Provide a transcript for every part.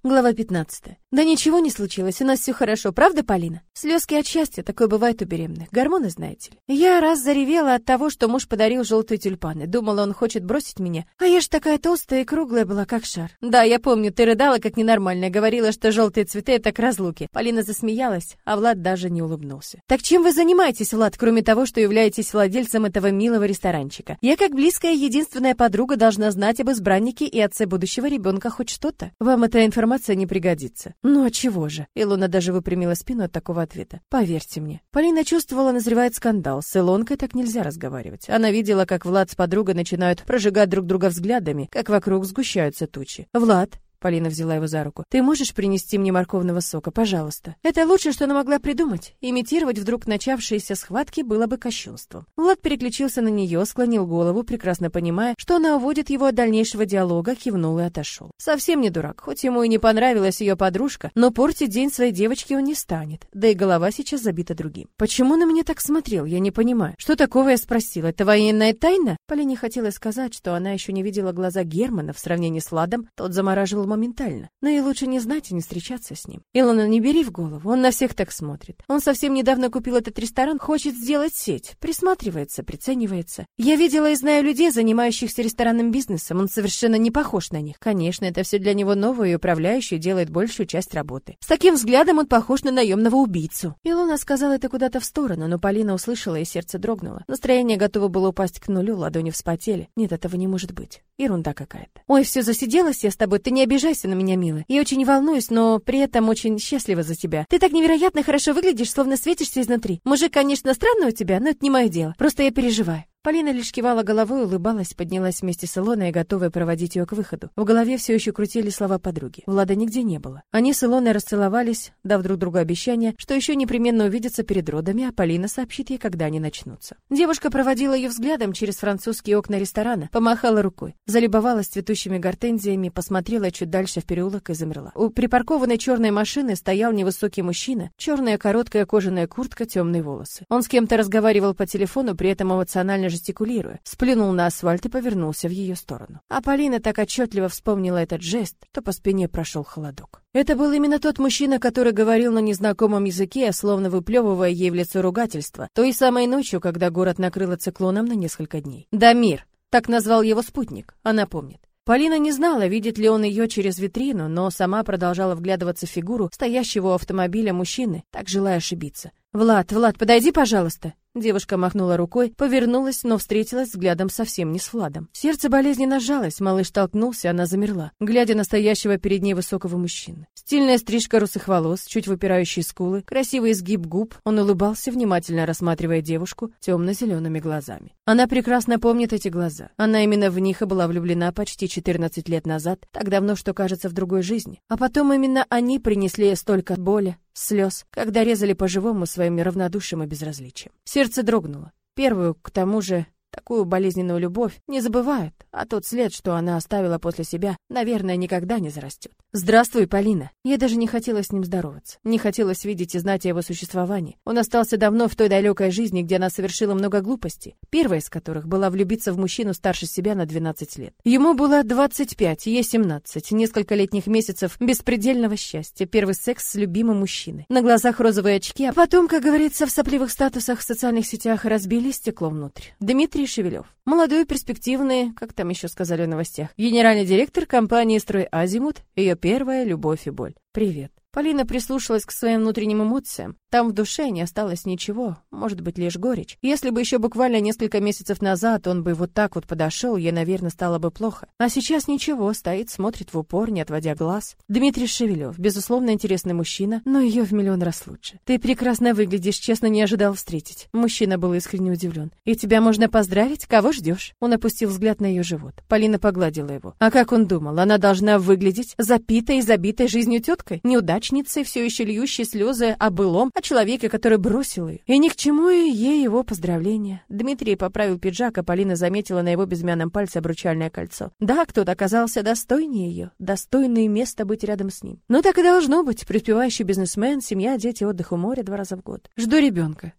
Глава 15. Да ничего не случилось, у нас все хорошо, правда, Полина? Слезки от счастья, такое бывает у беременных. Гормоны, знаете ли. Я раз заревела от того, что муж подарил желтые тюльпаны. Думала, он хочет бросить меня. А я ж такая толстая и круглая была, как шар. Да, я помню, ты рыдала как ненормальная, говорила, что желтые цветы — это к разлуке. Полина засмеялась, а Влад даже не улыбнулся. Так чем вы занимаетесь, Влад, кроме того, что являетесь владельцем этого милого ресторанчика? Я, как близкая и единственная подруга, должна знать об избраннике и отце будущего ребенка хоть что-то. Вам эта информация не пригодится. Ну а чего же? Илона даже выпрямила спину от такого ответа. Поверьте мне. Полина чувствовала, назревает скандал. С Илонкой так нельзя разговаривать. Она видела, как Влад с подругой начинают прожигать друг друга взглядами, как вокруг сгущаются тучи. Влад, Полина взяла его за руку. «Ты можешь принести мне морковного сока, пожалуйста?» Это лучшее, что она могла придумать. Имитировать вдруг начавшиеся схватки было бы кощунством. Влад переключился на нее, склонил голову, прекрасно понимая, что она уводит его от дальнейшего диалога, кивнул и отошел. Совсем не дурак, хоть ему и не понравилась ее подружка, но портить день своей девочки он не станет, да и голова сейчас забита другим. «Почему на меня так смотрел? Я не понимаю. Что такого я спросила? Это военная тайна?» Полине хотелось сказать, что она еще не видела глаза Германа в сравнении с Владом, тот замораживал моментально. Но и лучше не знать и не встречаться с ним. Илона, не бери в голову, он на всех так смотрит. Он совсем недавно купил этот ресторан, хочет сделать сеть, присматривается, приценивается. Я видела и знаю людей, занимающихся ресторанным бизнесом, он совершенно не похож на них. Конечно, это все для него новое, и управляющий делает большую часть работы. С таким взглядом он похож на наемного убийцу. Илона сказала это куда-то в сторону, но Полина услышала, и сердце дрогнуло. Настроение готово было упасть к нулю, ладони вспотели. Нет, этого не может быть. Ерунда какая-то. Ой, все, засиделась я с тобой, ты не обижайся на меня, милый. Я очень волнуюсь, но при этом очень счастлива за тебя. Ты так невероятно хорошо выглядишь, словно светишься изнутри. Мужик, конечно, странный у тебя, но это не мое дело. Просто я переживаю. Полина лишь кивала головой, улыбалась, поднялась вместе с Илоной, готовая проводить ее к выходу. В голове все еще крутили слова подруги. Влада нигде не было. Они с Илоной расцеловались, дав друг другу обещание, что еще непременно увидятся перед родами, а Полина сообщит ей, когда они начнутся. Девушка проводила ее взглядом через французские окна ресторана, помахала рукой, залюбовалась цветущими гортензиями, посмотрела чуть дальше в переулок и замерла. У припаркованной черной машины стоял невысокий мужчина, черная короткая кожаная куртка, темные волосы. Он с кем-то разговаривал по телефону, при этом эмоционально жестикулируя, сплюнул на асфальт и повернулся в ее сторону. А Полина так отчетливо вспомнила этот жест, что по спине прошел холодок. Это был именно тот мужчина, который говорил на незнакомом языке, словно выплевывая ей в лицо ругательство, той самой ночью, когда город накрыло циклоном на несколько дней. «Дамир», так назвал его спутник, она помнит. Полина не знала, видит ли он ее через витрину, но сама продолжала вглядываться в фигуру стоящего у автомобиля мужчины, так желая ошибиться. «Влад, подойди, пожалуйста!» Девушка махнула рукой, повернулась, но встретилась взглядом совсем не с Владом. Сердце болезненно сжалось, малыш толкнулся, она замерла, глядя на стоящего перед ней высокого мужчину. Стильная стрижка русых волос, чуть выпирающие скулы, красивый изгиб губ. Он улыбался, внимательно рассматривая девушку темно-зелеными глазами. Она прекрасно помнит эти глаза. Она именно в них и была влюблена почти 14 лет назад, так давно, что кажется в другой жизни. А потом именно они принесли ей столько боли, слез, когда резали по-живому своим равнодушием и безразличием. Сердце дрогнуло. Первую, к тому же, такую болезненную любовь не забывают, а тот след, что она оставила после себя, наверное, никогда не зарастет. «Здравствуй, Полина». Ей даже не хотелось с ним здороваться. Не хотелось видеть и знать о его существовании. Он остался давно в той далекой жизни, где она совершила много глупостей, первая из которых была влюбиться в мужчину старше себя на 12 лет. Ему было 25, ей 17, несколько летних месяцев беспредельного счастья, первый секс с любимым мужчиной. На глазах розовые очки, а потом, как говорится, в сопливых статусах в социальных сетях разбили стекло внутрь. Дмитрий Шевелев. Молодой, перспективный, как там еще сказали в новостях, генеральный директор компании «Стройазимут», ее первая любовь и боль. «Привет». Полина прислушалась к своим внутренним эмоциям. Там в душе не осталось ничего, может быть, лишь горечь. Если бы еще буквально несколько месяцев назад он бы вот так вот подошел, ей, наверное, стало бы плохо. А сейчас ничего, стоит, смотрит в упор, не отводя глаз. Дмитрий Шевелев, безусловно, интересный мужчина, но ее в миллион раз лучше. Ты прекрасно выглядишь, честно, не ожидал встретить. Мужчина был искренне удивлен. И тебя можно поздравить? Кого ждешь? Он опустил взгляд на ее живот. Полина погладила его. А как он думал? Она должна выглядеть запитой и забитой жизнью теткой? Неудачницей, все еще льющей слезы о былом, о человеке, который бросил ее. И ни к чему ей его поздравления. Дмитрий поправил пиджак, а Полина заметила на его безымянном пальце обручальное кольцо. Да, кто-то оказался достойнее ее, достойное место быть рядом с ним. Но так и должно быть. Преуспевающий бизнесмен, семья, дети, отдых у моря 2 раза в год. Жду ребенка.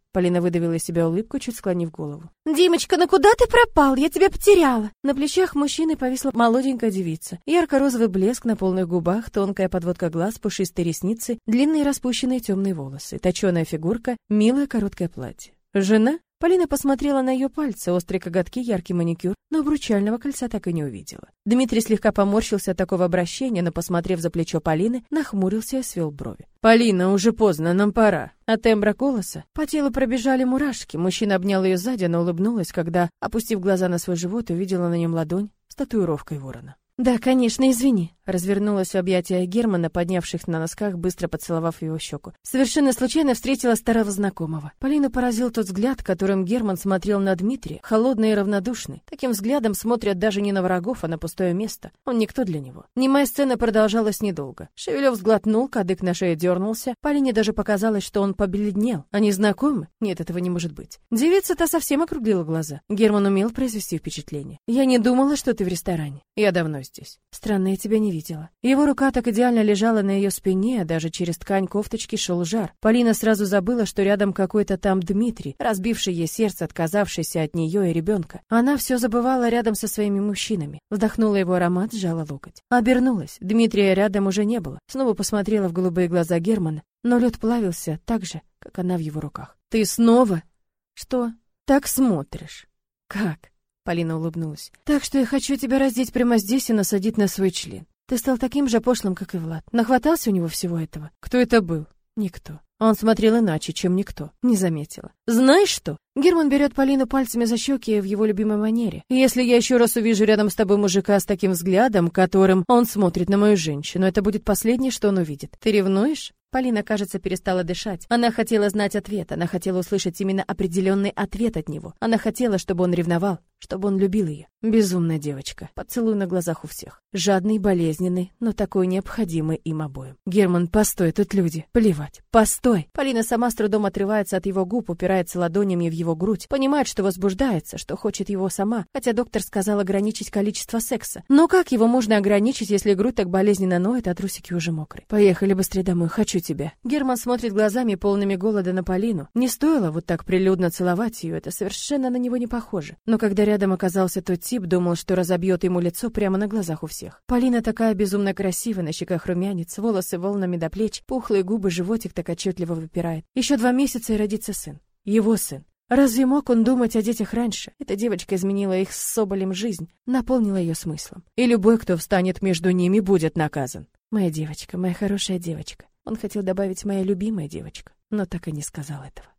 Полина выдавила из себя улыбку, чуть склонив голову. «Димочка, ну куда ты пропал? Я тебя потеряла!» На плечах мужчины повисла молоденькая девица. Ярко-розовый блеск на полных губах, тонкая подводка глаз, пушистые ресницы, длинные распущенные темные волосы, точеная фигурка, милое короткое платье. «Жена?» Полина посмотрела на ее пальцы, острые коготки, яркий маникюр, но обручального кольца так и не увидела. Дмитрий слегка поморщился от такого обращения, но, посмотрев за плечо Полины, нахмурился и свел брови. «Полина, уже поздно, нам пора». От тембра голоса по телу пробежали мурашки. Мужчина обнял ее сзади, но улыбнулась, когда, опустив глаза на свой живот, увидела на нем ладонь с татуировкой ворона. «Да, конечно, извини», — развернулась в объятия Германа, поднявших на носках, быстро поцеловав его щеку. Совершенно случайно встретила старого знакомого. Полину поразил тот взгляд, которым Герман смотрел на Дмитрия, холодный и равнодушный. Таким взглядом смотрят даже не на врагов, а на пустое место. Он никто для него. Немая сцена продолжалась недолго. Шевелев сглотнул, кадык на шее дернулся. Полине даже показалось, что он побледнел. Они знакомы? Нет, этого не может быть. Девица-то совсем округлила глаза. Герман умел произвести впечатление. «Я не думала, что ты в ресторане. Я давно здесь. Странно, я тебя не видела». Его рука так идеально лежала на ее спине, а даже через ткань кофточки шел жар. Полина сразу забыла, что рядом какой-то там Дмитрий, разбивший ей сердце, отказавшийся от нее и ребенка. Она все забывала рядом со своими мужчинами. Вдохнула его аромат, сжала локоть. Обернулась. Дмитрия рядом уже не было. Снова посмотрела в голубые глаза Германа, но лед плавился так же, как она в его руках. «Ты снова?» «Что? Так смотришь?» «Как?» Полина улыбнулась. «Так что я хочу тебя раздеть прямо здесь и насадить на свой член. Ты стал таким же пошлым, как и Влад. Нахватался у него всего этого. Кто это был? Никто. Он смотрел иначе, чем никто. Не заметила. Знаешь что? Герман берет Полину пальцами за щеки в его любимой манере. Если я еще раз увижу рядом с тобой мужика с таким взглядом, которым он смотрит на мою женщину, это будет последнее, что он увидит. Ты ревнуешь?» Полина, кажется, перестала дышать. Она хотела знать ответ, она хотела услышать именно определенный ответ от него. Она хотела, чтобы он ревновал, чтобы он любил ее. Безумная девочка. Поцелуй на глазах у всех. Жадный, болезненный, но такой необходимый им обоим. «Герман, постой, тут люди. Плевать. Постой!» Полина сама с трудом отрывается от его губ, упирается ладонями в его грудь, понимает, что возбуждается, что хочет его сама, хотя доктор сказал ограничить количество секса. Но как его можно ограничить, если грудь так болезненно ноет, а трусики уже мокрые? «Поехали быстрее домой, хочу тебя». Герман смотрит глазами, полными голода, на Полину. Не стоило вот так прилюдно целовать ее, это совершенно на него не похоже. Но когда рядом оказался тот тип, думал, что разобьет ему лицо прямо на глазах у всех. Полина такая безумно красивая, на щеках румянец, волосы волнами до плеч, пухлые губы, животик так отчетливо выпирает. Еще 2 месяца и родится сын. Его сын. Разве мог он думать о детях раньше? Эта девочка изменила их с Соболем жизнь, наполнила ее смыслом. И любой, кто встанет между ними, будет наказан. Моя девочка, моя хорошая девочка. Он хотел добавить «моя любимая девочка», но так и не сказал этого.